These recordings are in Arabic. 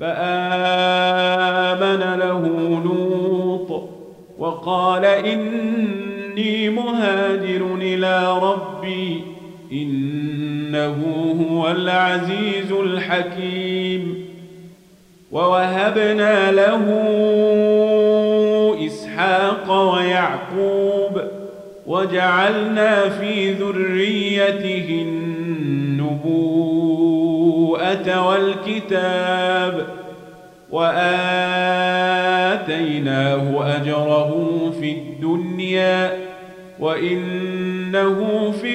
فآمن له لوط وقال إني مهاجر إلى ربي إنه هو العزيز الحكيم. ووهبنا له إسحاق ويعقوب وجعلنا في ذريته النبوءة والكتاب وآتيناه أجره في الدنيا وإنه في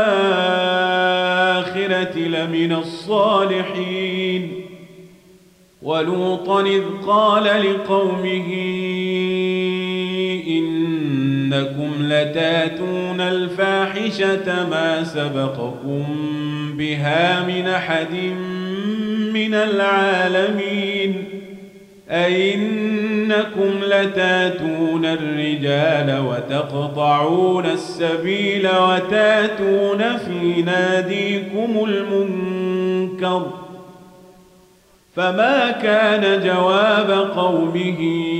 الآخرة لمن الصالحين. ولوطا إذ قال لقومه إنكم لتاتون الفاحشة ما سبقكم بها من أحد من العالمين أئنكم لتاتون الرجال وتقطعون السبيل وتاتون في ناديكم المنكر. فما كان جواب قومه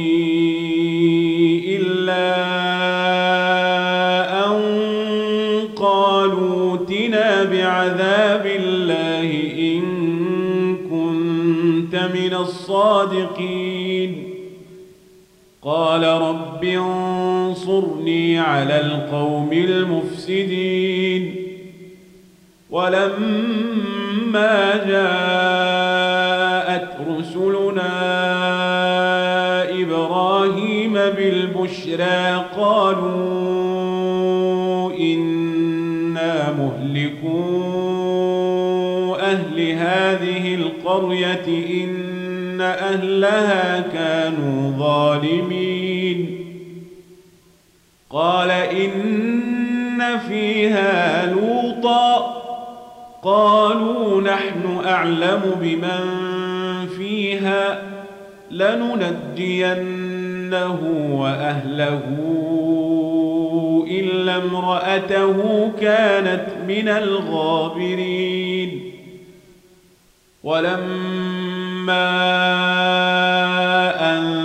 إلا أن قالوا ائتنا بعذاب الله إن كنت من الصادقين. قال رب انصرني على القوم المفسدين. ولما جاءت رسلنا إبراهيم بالبشرى قالوا إنا مهلكو أهل هذه القرية إن أهلها كانوا ظالمين. قال إن فيها لوطا قالوا نحن أعلم بمن فيها لننجينه وأهله إلا امرأته كانت من الغابرين. ولما أن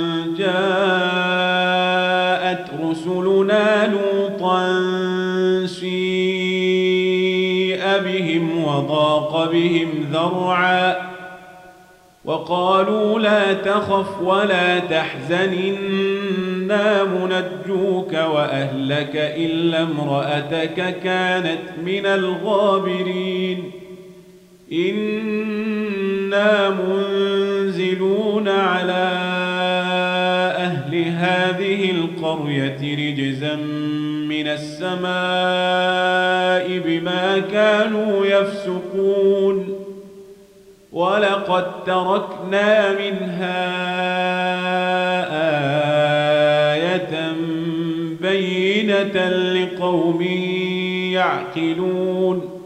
جاءت رسلنا لوطا سيء بهم وضاق بهم ذرعا وقالوا لا تخف ولا تحزن إنا منجوك وأهلك إلا امرأتك كانت من الغابرين. إنا منزلون على أهل هذه القرية رجزا من السماء بما كانوا يفسقون. ولقد تركنا منها آية بينة لقوم يعقلون.